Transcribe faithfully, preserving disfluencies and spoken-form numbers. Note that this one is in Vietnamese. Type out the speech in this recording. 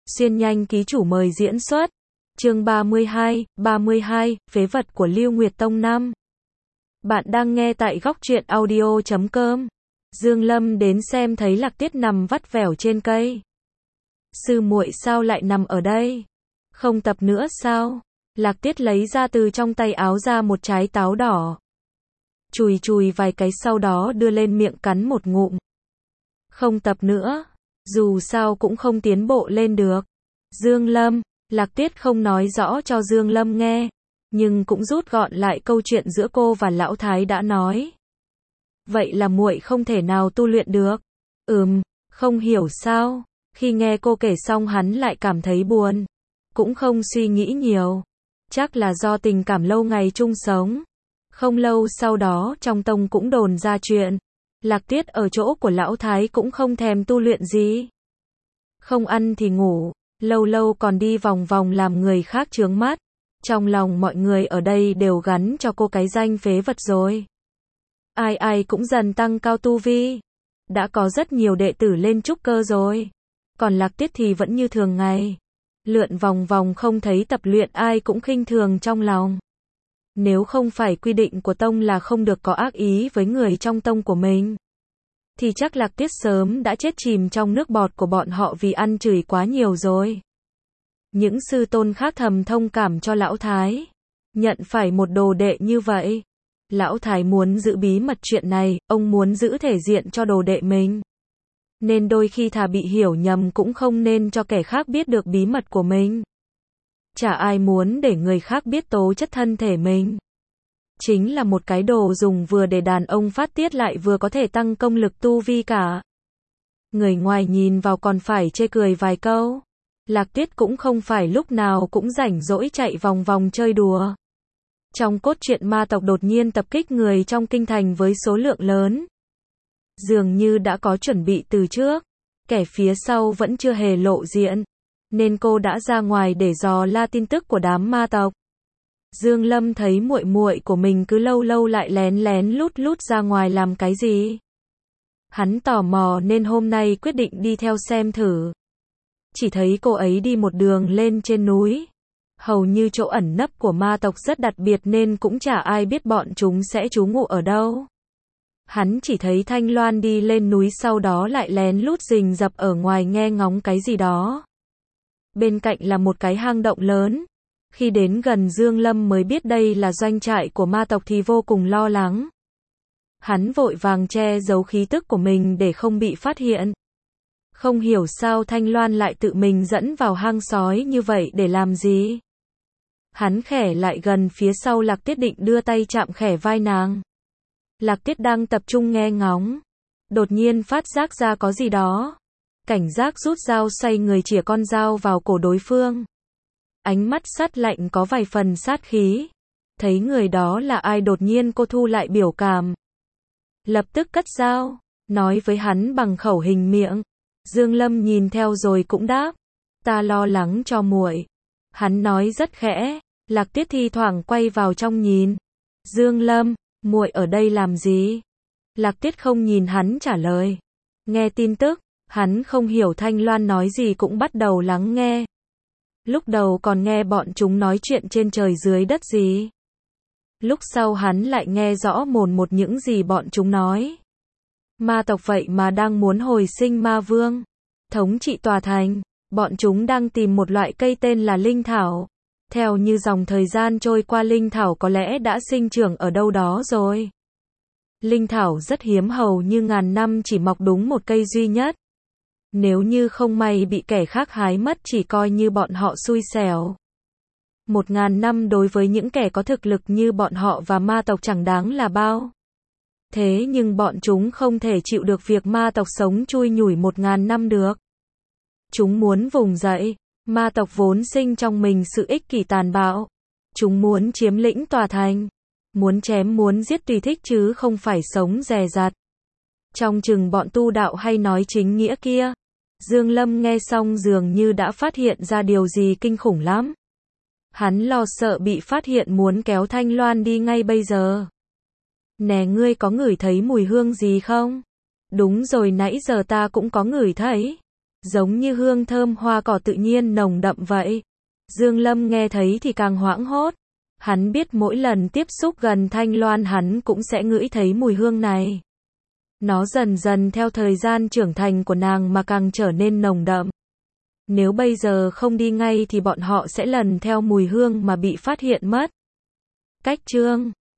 Xuyên nhanh ký chủ mời diễn xuất. Chương ba mươi hai, ba mươi hai, phế vật của Lưu Nguyệt Tông năm. Bạn đang nghe tại góc truyện audio chấm com. Dương Lâm đến xem thấy Lạc Tiết nằm vắt vẻo trên cây. Sư muội sao lại nằm ở đây? Không tập nữa sao? Lạc Tiết lấy ra từ trong tay áo ra một trái táo đỏ. Chùi chùi vài cái sau đó đưa lên miệng cắn một ngụm. Không tập nữa. Dù sao cũng không tiến bộ lên được. Dương Lâm, Lạc Tiết không nói rõ cho Dương Lâm nghe, nhưng cũng rút gọn lại câu chuyện giữa cô và lão thái đã nói. Vậy là muội không thể nào tu luyện được. Ừm, không hiểu sao. Khi nghe cô kể xong hắn lại cảm thấy buồn. Cũng không suy nghĩ nhiều. Chắc là do tình cảm lâu ngày chung sống. Không lâu sau đó trong tông cũng đồn ra chuyện. Lạc Tiết ở chỗ của lão thái cũng không thèm tu luyện gì. Không ăn thì ngủ, lâu lâu còn đi vòng vòng làm người khác chướng mắt. Trong lòng mọi người ở đây đều gắn cho cô cái danh phế vật rồi. Ai ai cũng dần tăng cao tu vi. Đã có rất nhiều đệ tử lên trúc cơ rồi. Còn Lạc Tiết thì vẫn như thường ngày. Lượn vòng vòng không thấy tập luyện ai cũng khinh thường trong lòng. Nếu không phải quy định của tông là không được có ác ý với người trong tông của mình, thì chắc Lạc Tiết sớm đã chết chìm trong nước bọt của bọn họ vì ăn chửi quá nhiều rồi. Những sư tôn khác thầm thông cảm cho lão thái. Nhận phải một đồ đệ như vậy. Lão thái muốn giữ bí mật chuyện này, ông muốn giữ thể diện cho đồ đệ mình. Nên đôi khi thà bị hiểu nhầm cũng không nên cho kẻ khác biết được bí mật của mình. Chả ai muốn để người khác biết tố chất thân thể mình. Chính là một cái đồ dùng vừa để đàn ông phát tiết lại vừa có thể tăng công lực tu vi cả. Người ngoài nhìn vào còn phải chê cười vài câu. Lạc Tiết cũng không phải lúc nào cũng rảnh rỗi chạy vòng vòng chơi đùa. Trong cốt truyện ma tộc đột nhiên tập kích người trong kinh thành với số lượng lớn. Dường như đã có chuẩn bị từ trước. Kẻ phía sau vẫn chưa hề lộ diện. Nên cô đã ra ngoài để dò la tin tức của đám ma tộc. Dương Lâm thấy muội muội của mình cứ lâu lâu lại lén lén lút lút ra ngoài làm cái gì. Hắn tò mò nên hôm nay quyết định đi theo xem thử. Chỉ thấy cô ấy đi một đường lên trên núi. Hầu như chỗ ẩn nấp của ma tộc rất đặc biệt nên cũng chả ai biết bọn chúng sẽ trú ngụ ở đâu. Hắn chỉ thấy Thanh Loan đi lên núi sau đó lại lén lút rình rập ở ngoài nghe ngóng cái gì đó. Bên cạnh là một cái hang động lớn. Khi đến gần Dương Lâm mới biết đây là doanh trại của ma tộc thì vô cùng lo lắng. Hắn vội vàng che giấu khí tức của mình để không bị phát hiện. Không hiểu sao Thanh Loan lại tự mình dẫn vào hang sói như vậy để làm gì. Hắn khẽ lại gần phía sau Lạc Tiết định đưa tay chạm khẽ vai nàng. Lạc Tiết đang tập trung nghe ngóng. Đột nhiên phát giác ra có gì đó. Cảnh giác rút dao xoay người chĩa con dao vào cổ đối phương. Ánh mắt sắt lạnh có vài phần sát khí. Thấy người đó là ai đột nhiên cô thu lại biểu cảm. Lập tức cất dao, nói với hắn bằng khẩu hình miệng. Dương Lâm nhìn theo rồi cũng đáp. Ta lo lắng cho muội. Hắn nói rất khẽ. Lạc Tiết thi thoảng quay vào trong nhìn. Dương Lâm, muội ở đây làm gì? Lạc Tiết không nhìn hắn trả lời. Nghe tin tức. Hắn không hiểu Thanh Loan nói gì cũng bắt đầu lắng nghe. Lúc đầu còn nghe bọn chúng nói chuyện trên trời dưới đất gì. Lúc sau hắn lại nghe rõ mồn một những gì bọn chúng nói. Ma tộc vậy mà đang muốn hồi sinh ma vương. Thống trị tòa thành. Bọn chúng đang tìm một loại cây tên là linh thảo. Theo như dòng thời gian trôi qua linh thảo có lẽ đã sinh trưởng ở đâu đó rồi. Linh thảo rất hiếm hầu như ngàn năm chỉ mọc đúng một cây duy nhất. Nếu như không may bị kẻ khác hái mất chỉ coi như bọn họ xui xẻo. Một ngàn năm đối với những kẻ có thực lực như bọn họ và ma tộc chẳng đáng là bao. Thế nhưng bọn chúng không thể chịu được việc ma tộc sống chui nhủi một ngàn năm được. Chúng muốn vùng dậy. Ma tộc vốn sinh trong mình sự ích kỷ tàn bạo. Chúng muốn chiếm lĩnh tòa thành. Muốn chém muốn giết tùy thích chứ không phải sống dè dặt. Trong chừng bọn tu đạo hay nói chính nghĩa kia. Dương Lâm nghe xong dường như đã phát hiện ra điều gì kinh khủng lắm. Hắn lo sợ bị phát hiện muốn kéo Thanh Loan đi ngay bây giờ. Nè ngươi có ngửi thấy mùi hương gì không? Đúng rồi nãy giờ ta cũng có ngửi thấy. giống như hương thơm hoa cỏ tự nhiên nồng đậm vậy. Dương Lâm nghe thấy thì càng hoảng hốt. Hắn biết mỗi lần tiếp xúc gần Thanh Loan hắn cũng sẽ ngửi thấy mùi hương này. Nó dần dần theo thời gian trưởng thành của nàng mà càng trở nên nồng đậm. Nếu bây giờ không đi ngay thì bọn họ sẽ lần theo mùi hương mà bị phát hiện mất. Cách chương